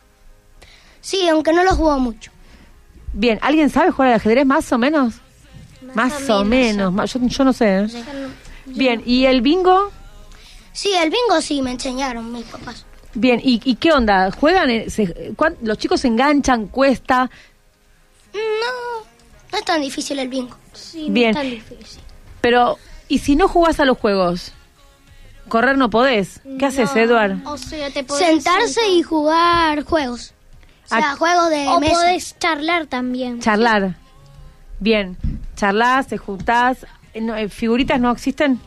Sí, aunque no lo juego mucho. Bien, ¿alguien sabe jugar al ajedrez más o menos? Más o menos. Yo no sé. Bien, ¿y el bingo? Sí, el bingo sí, me enseñaron mis papás. Bien, ¿y qué onda? ¿Juegan? ¿Los chicos se enganchan? ¿Cuesta? No es tan difícil el bingo. Sí, bien. No es tan difícil. Pero, ¿y si no jugás a los juegos? Correr no podés. ¿Qué haces, Edward? O sea, te podés sentarse y jugar juegos. O sea, juegos de o mesa. O podés charlar también. Charlar. Bien. Charlás, te juntás. ¿Figuritas no existen?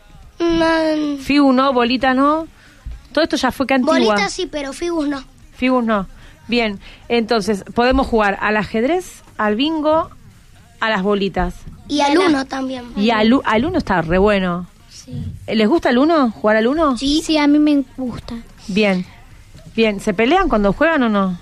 No. Figu no, bolita no. Todo esto ya fue que antigua. Bolitas sí, pero figus no. Figus no. Bien. Entonces, podemos jugar al ajedrez, al bingo, a las bolitas. Y al uno también. Y al uno está re bueno. Sí. ¿Les gusta el uno? ¿Jugar al uno? Sí, a mí me gusta. Bien. Bien. ¿Se pelean cuando juegan o no?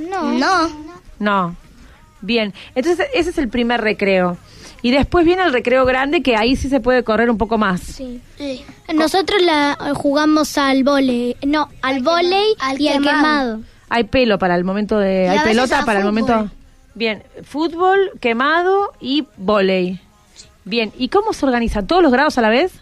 No. Bien. Entonces, ese es el primer recreo. Y después viene el recreo grande, que ahí sí se puede correr un poco más. Sí. Nosotros jugamos al vóley. No, al vóley y al quemado. Hay pelo para el momento de... Hay pelota para el momento... Bien, fútbol, quemado y vóley. Bien, ¿y cómo se organizan? ¿Todos los grados a la vez?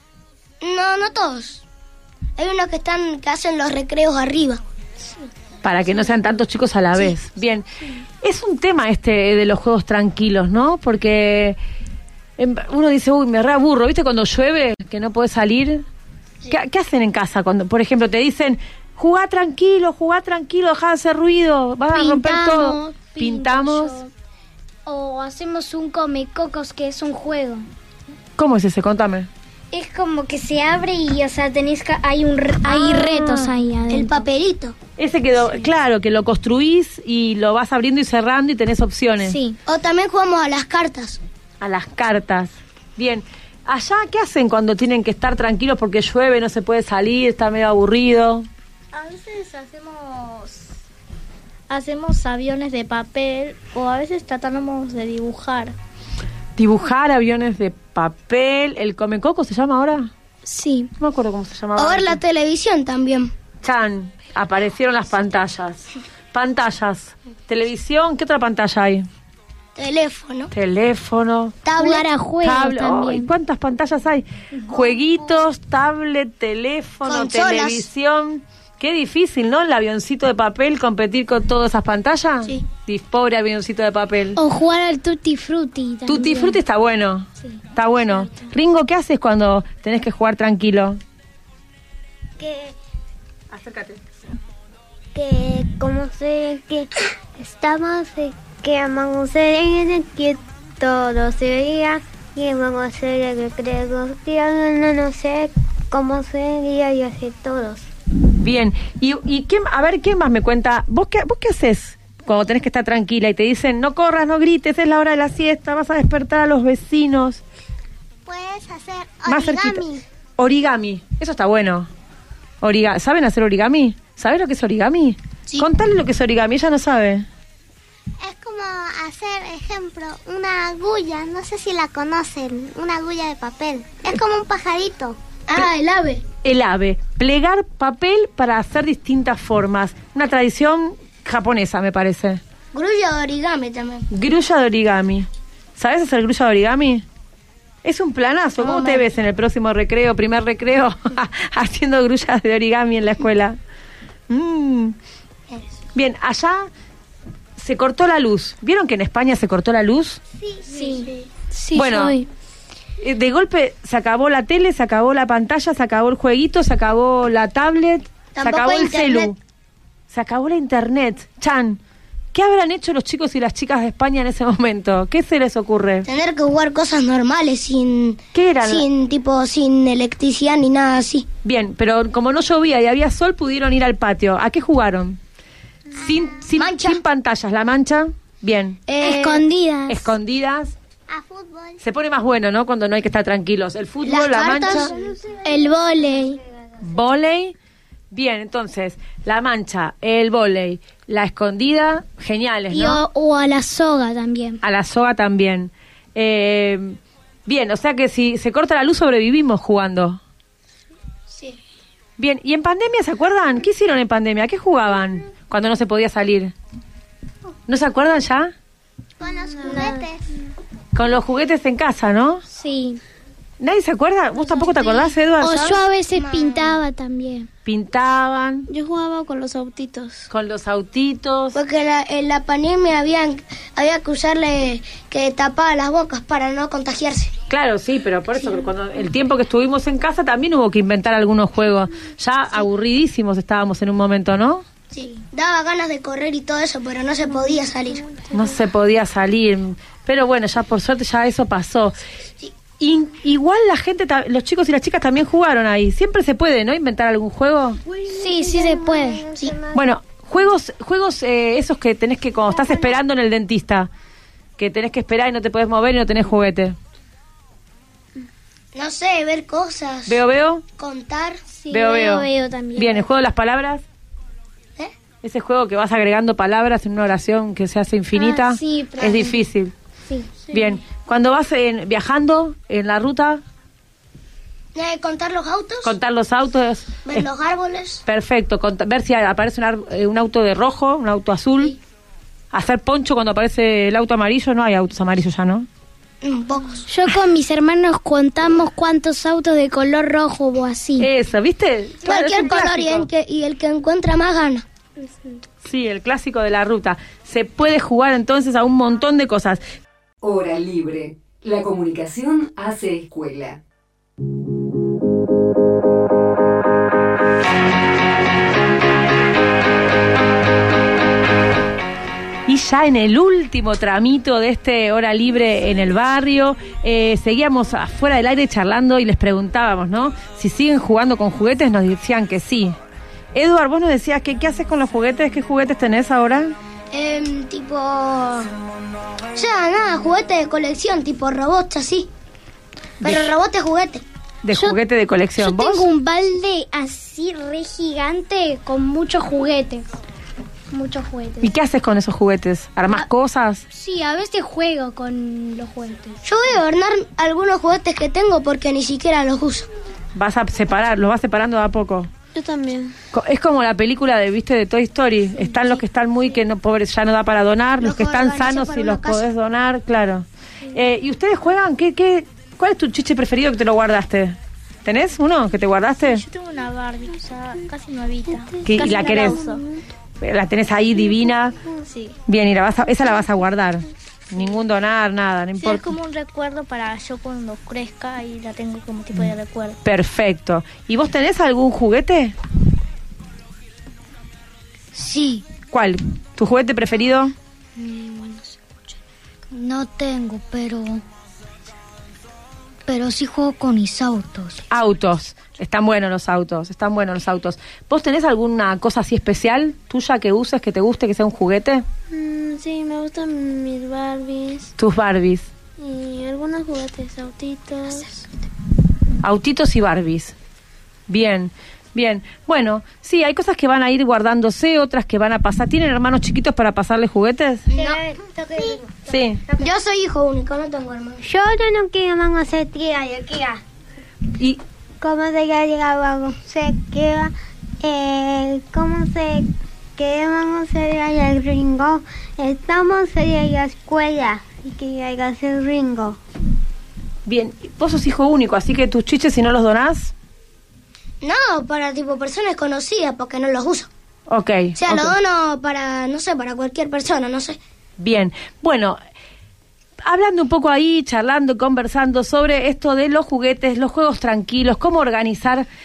No todos. Hay unos que hacen los recreos arriba. Para que no sean tantos chicos a la vez. Bien, es un tema de los juegos tranquilos, ¿no? Porque uno dice, uy, me reaburro. ¿Viste cuando llueve que no podés salir? Sí. ¿Qué hacen en casa cuando, por ejemplo, te dicen, jugá tranquilo, dejá de hacer ruido, vas a romper todo? Pintamos. O hacemos un comecocos, que es un juego. ¿Cómo es ese? Contame. Es como que se abre y, o sea, hay retos ahí adentro. El papelito. Ese quedó, claro, que lo construís y lo vas abriendo y cerrando y tenés opciones. Sí. O también jugamos a las cartas. A las cartas. Bien. Allá, ¿qué hacen cuando tienen que estar tranquilos porque llueve, no se puede salir, está medio aburrido? A veces hacemos aviones de papel o a veces tratamos de dibujar. Dibujar aviones de papel. ¿El Comecoco se llama ahora? Sí. No me acuerdo cómo se llamaba. O ver la televisión también. Chan, aparecieron las pantallas. Pantallas. Televisión, ¿qué otra pantalla hay? Teléfono. Jugar a juegos también. ¿Cuántas pantallas hay? Jueguitos, tablet, teléfono, consolas. Televisión. Qué difícil, ¿no? El avioncito de papel, competir con todas esas pantallas. Sí. Pobre avioncito de papel. O jugar al Tutti Frutti también. Tutti Frutti está bueno. Sí. Está bueno. Ringo, ¿qué haces cuando tenés que jugar tranquilo? Acércate. Que como sé que estamos, que vamos a ser que todo sería, que vamos a hacer el recreo, no sé cómo sería y así todos. Bien, y qué, a ver, ¿qué más me cuenta? ¿Vos qué haces cuando tenés que estar tranquila y te dicen, no corras, no grites, es la hora de la siesta, vas a despertar a los vecinos? Puedes hacer más origami. Origami, eso está bueno. ¿Saben hacer origami? ¿Sabes lo que es origami? Sí. Contale lo que es origami, ella no sabe. Es como hacer, ejemplo, una agulla, no sé si la conocen, una agulla de papel. Es como un pajarito. El ave. El ave. Plegar papel para hacer distintas formas. Una tradición japonesa, me parece. Grulla de origami también. Grulla de origami. ¿Sabes hacer grulla de origami? Es un planazo. ¿Cómo te ves en el próximo recreo, primer recreo, haciendo grullas de origami en la escuela? Bien, allá se cortó la luz. ¿Vieron que en España se cortó la luz? Sí. Bueno, de golpe se acabó la tele, se acabó la pantalla, se acabó el jueguito, se acabó la tablet, se acabó el celu. Se acabó la internet. Chan, ¿Qué habrán hecho los chicos y las chicas de España en ese momento? ¿Qué se les ocurre? Tener que jugar cosas normales sin electricidad ni nada así. Bien, pero como no llovía y había sol, pudieron ir al patio. ¿A qué jugaron? Sin pantallas, la mancha. Bien. Escondidas. A fútbol. Se pone más bueno, ¿no? Cuando no hay que estar tranquilos. El fútbol, la mancha. El vóley. Vóley. Bien, entonces, la mancha, el vóley, la escondida, geniales, ¿no? O a la soga también. A la soga también. Bien, o sea que si se corta la luz sobrevivimos jugando. Sí. Bien, ¿y en pandemia se acuerdan? ¿Qué hicieron en pandemia? ¿Qué jugaban cuando no se podía salir? ¿No se acuerdan ya? Con los juguetes. Con los juguetes en casa, ¿no? Sí. ¿Nadie se acuerda? ¿Vos tampoco te acordás, Eduardo? O yo a veces pintaba también. Pintaban. Yo jugaba con los autitos. Con los autitos. Porque en la pandemia había que usarle que tapaba las bocas para no contagiarse. Claro, sí, pero por eso cuando el tiempo que estuvimos en casa también hubo que inventar algunos juegos. Ya aburridísimos estábamos en un momento, ¿no? Sí, daba ganas de correr y todo eso, pero no se podía salir. No se podía salir. Pero bueno, ya por suerte ya eso pasó. Sí. Igual la gente, los chicos y las chicas también jugaron ahí. Siempre se puede, ¿no? Inventar algún juego. Sí, sí se puede. Sí. Bueno, juegos esos que tenés que, cuando estás esperando en el dentista, que tenés que esperar y no te podés mover y no tenés juguete. No sé, ver cosas. ¿Veo? Contar. Sí, veo también. Bien, el juego de las palabras. Ese juego que vas agregando palabras en una oración que se hace infinita. Sí, es difícil. Sí. Bien, cuando vas viajando en la ruta. Contar los autos. Contar los autos. Ver los árboles. Perfecto, ver si aparece un auto de rojo, un auto azul. Sí. Hacer poncho cuando aparece el auto amarillo. No hay autos amarillos ya, ¿no? Pocos. Yo con mis hermanos contamos cuántos autos de color rojo o así. Eso, ¿viste? Cualquier color y el que encuentra más gana. Sí, el clásico de la ruta. Se puede jugar entonces a un montón de cosas. Hora libre. La comunicación hace escuela. Y ya en el último tramito de este Hora Libre en el barrio, seguíamos afuera del aire charlando y les preguntábamos, ¿no? Si siguen jugando con juguetes, nos decían que sí. Eduard, vos nos decías que ¿qué haces con los juguetes? ¿Qué juguetes tenés ahora? Tipo... Ya, nada, juguetes de colección, tipo robots así. Pero robots de juguete. Juguete de colección. Yo tengo un balde así re gigante con muchos juguetes. Muchos juguetes. ¿Y qué haces con esos juguetes? ¿Armás cosas? Sí, a veces juego con los juguetes. Yo voy a adornar algunos juguetes que tengo porque ni siquiera los uso. Los vas separando de a poco. Yo también. Es como la película de Toy Story. Están los que están muy que no pobres ya no da para donar, los que están sanos y los podés donar, claro. ¿Y ustedes juegan? ¿Cuál es tu chiche preferido que te lo guardaste? ¿Tenés uno que te guardaste? Yo tengo una Barbie, ya casi nuevita. ¿Y la querés? ¿La tenés ahí divina? Sí. Bien, y esa la vas a guardar. Ningún donar, nada, no importa. Sí, es como un recuerdo para yo cuando crezca y la tengo como tipo de recuerdo. Perfecto. ¿Y vos tenés algún juguete? Sí. ¿Cuál? ¿Tu juguete preferido? No tengo, pero sí juego con mis autos. Autos. Están buenos los autos. ¿Vos tenés alguna cosa así especial tuya que uses, que te guste, que sea un juguete? Sí, me gustan mis Barbies. Tus Barbies. Y algunos juguetes, autitos. Autitos y Barbies. Bien. Bueno, sí, hay cosas que van a ir guardándose, otras que van a pasar. ¿Tienen hermanos chiquitos para pasarle juguetes? No. Sí. Yo soy hijo único, no tengo hermanos. Yo no quiero vamos a hacer tía y tía. ¿Y cómo se llega? Se queda. ¿Cómo se queda? Vamos a ir al Ringo. Estamos en la escuela y que hay que hacer Ringo. Bien, vos sos hijo único, así que tus chiches, si no los donás. No, para tipo personas conocidas, porque no los uso. Ok. O sea, lo dono para, no sé, para cualquier persona, no sé. Bien, bueno, hablando un poco ahí, charlando, conversando sobre esto de los juguetes, los juegos tranquilos, cómo organizar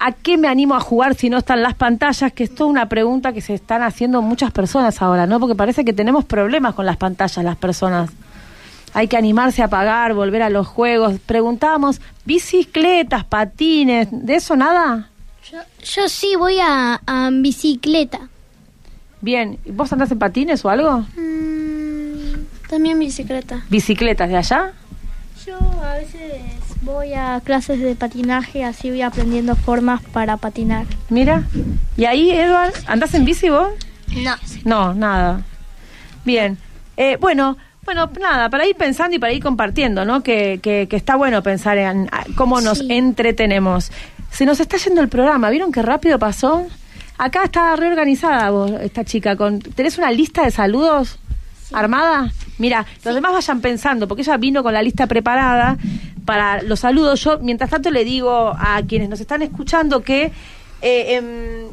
¿A qué me animo a jugar si no están las pantallas? Que es toda una pregunta que se están haciendo muchas personas ahora, ¿no? Porque parece que tenemos problemas con las pantallas las personas. Hay que animarse a pagar, volver a los juegos. Preguntábamos, bicicletas, patines, ¿de eso nada? Yo sí voy a bicicleta. Bien, ¿vos andás en patines o algo? También bicicleta. ¿Bicicletas de allá? Yo a veces voy a clases de patinaje, así voy aprendiendo formas para patinar. Mira, y ahí, Edward, ¿andás en bici vos? No. No, nada. Bien, bueno, nada, para ir pensando y para ir compartiendo, ¿no? Que está bueno pensar en cómo nos entretenemos. Se nos está yendo el programa, ¿vieron qué rápido pasó? Acá está reorganizada vos, esta chica. ¿Tenés una lista de saludos armada? Mira, los demás vayan pensando, porque ella vino con la lista preparada para los saludos. Yo, mientras tanto, le digo a quienes nos están escuchando que en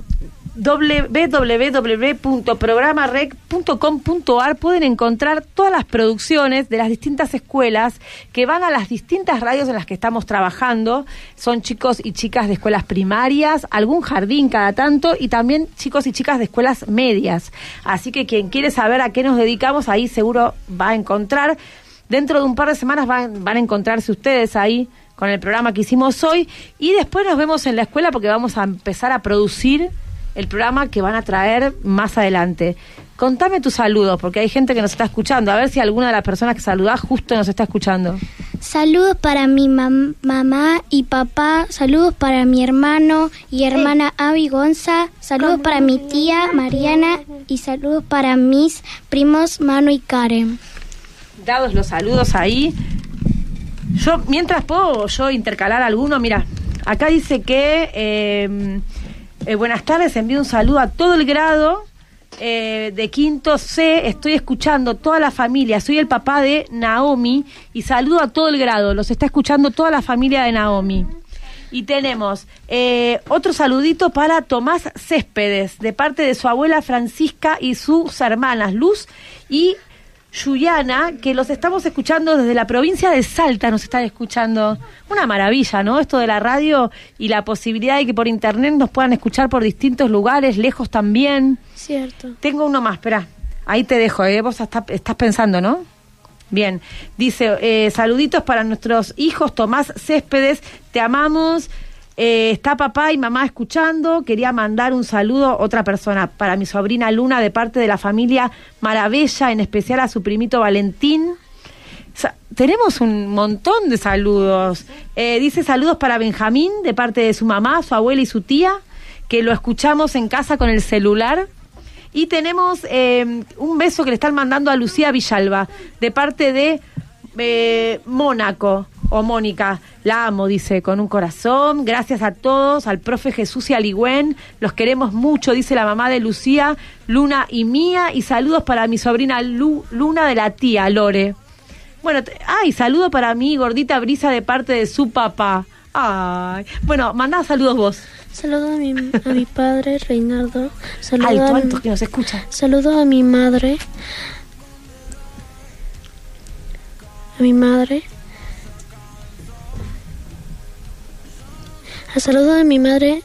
www.programarec.com.ar pueden encontrar todas las producciones de las distintas escuelas que van a las distintas radios en las que estamos trabajando. Son chicos y chicas de escuelas primarias, algún jardín cada tanto y también chicos y chicas de escuelas medias. Así que quien quiere saber a qué nos dedicamos, ahí seguro va a encontrar. Dentro de un par de semanas van a encontrarse ustedes ahí con el programa que hicimos hoy y después nos vemos en la escuela porque vamos a empezar a producir el programa que van a traer más adelante. Contame tus saludos, porque hay gente que nos está escuchando. A ver si alguna de las personas que saludás justo nos está escuchando. Saludos para mi mamá y papá. Saludos para mi hermano y hermana Avi Gonza. Saludos para mi tía Mariana. Y saludos para mis primos Manu y Karen. Dados los saludos ahí. Yo, mientras puedo yo intercalar alguno, mira, acá dice que... buenas tardes, envío un saludo a todo el grado de quinto C, estoy escuchando toda la familia, soy el papá de Naomi y saludo a todo el grado, los está escuchando toda la familia de Naomi. Y tenemos otro saludito para Tomás Céspedes, de parte de su abuela Francisca y sus hermanas Luz y Yuyana, que los estamos escuchando desde la provincia de Salta, nos están escuchando. Una maravilla, ¿no? Esto de la radio y la posibilidad de que por internet nos puedan escuchar por distintos lugares, lejos también. Cierto. Tengo uno más, espera, ahí te dejo, vos estás pensando, ¿no? Bien, dice, saluditos para nuestros hijos, Tomás Céspedes, te amamos. Está papá y mamá escuchando. Quería mandar un saludo, otra persona, para mi sobrina Luna, de parte de la familia Maravilla, en especial a su primito Valentín. Tenemos un montón de saludos. Dice saludos para Benjamín, de parte de su mamá, su abuela y su tía, que lo escuchamos en casa con el celular. Y tenemos un beso que le están mandando a Lucía Villalba, de parte de Mónaco. O Mónica, la amo, dice, con un corazón. Gracias a todos, al profe Jesús y a Ligüen. Los queremos mucho, dice la mamá de Lucía, Luna y Mía. Y saludos para mi sobrina Luna, de la tía Lore. Bueno, saludo para mi gordita Brisa, de parte de su papá. Ay, bueno, mandá saludos vos. Saludo a mi padre, Reinaldo. Alto, que nos escucha. Saludo a mi madre. A mi madre. A saludo de mi madre.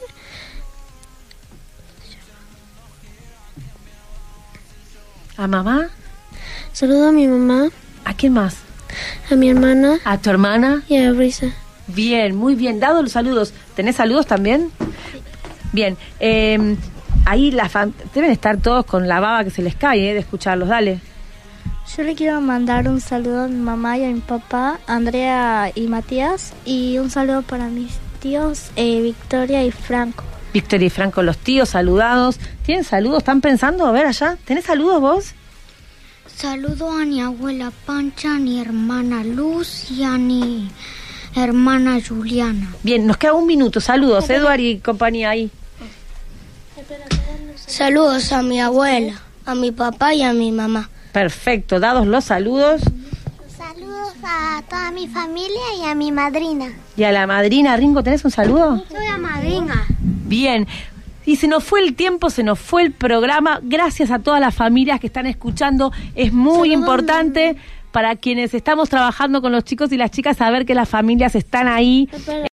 ¿A mamá? Saludo a mi mamá. ¿A quién más? A mi hermana. ¿A tu hermana? Y a Brisa. Bien, muy bien. Dado los saludos. ¿Tenés saludos también? Bien. Ahí deben estar todos con la baba que se les cae, de escucharlos. Dale. Yo le quiero mandar un saludo a mi mamá y a mi papá, Andrea y Matías. Y un saludo para mis tíos, Victoria y Franco. Victoria y Franco, los tíos saludados. ¿Tienen saludos? ¿Están pensando? A ver allá. ¿Tenés saludos vos? Saludo a mi abuela Pancha, a mi hermana Luz y a mi hermana Juliana. Bien, nos queda un minuto. Saludos, Eduard y compañía ahí. Saludos a mi abuela, a mi papá y a mi mamá. Perfecto, dados los saludos. Saludos a toda mi familia y a mi madrina. Y a la madrina, Ringo, ¿tenés un saludo? Soy la madrina. Bien. Y se nos fue el tiempo, se nos fue el programa. Gracias a todas las familias que están escuchando. Es muy importante para quienes estamos trabajando con los chicos y las chicas saber que las familias están ahí.